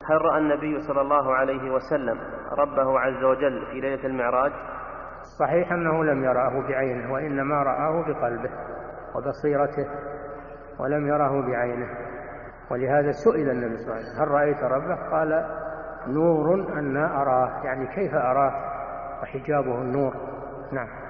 هل رأى النبي صلى الله عليه وسلم ربه عز وجل في ليلة المعراج؟ صحيح أنه لم يراه بعينه، وإنما رآه بقلبه وبصيرته، ولم يراه بعينه. ولهذا سئل النبي صلى الله عليه وسلم: هل رأيت ربه؟ قال: نور أنا أراه، يعني كيف أراه وحجابه النور. نعم.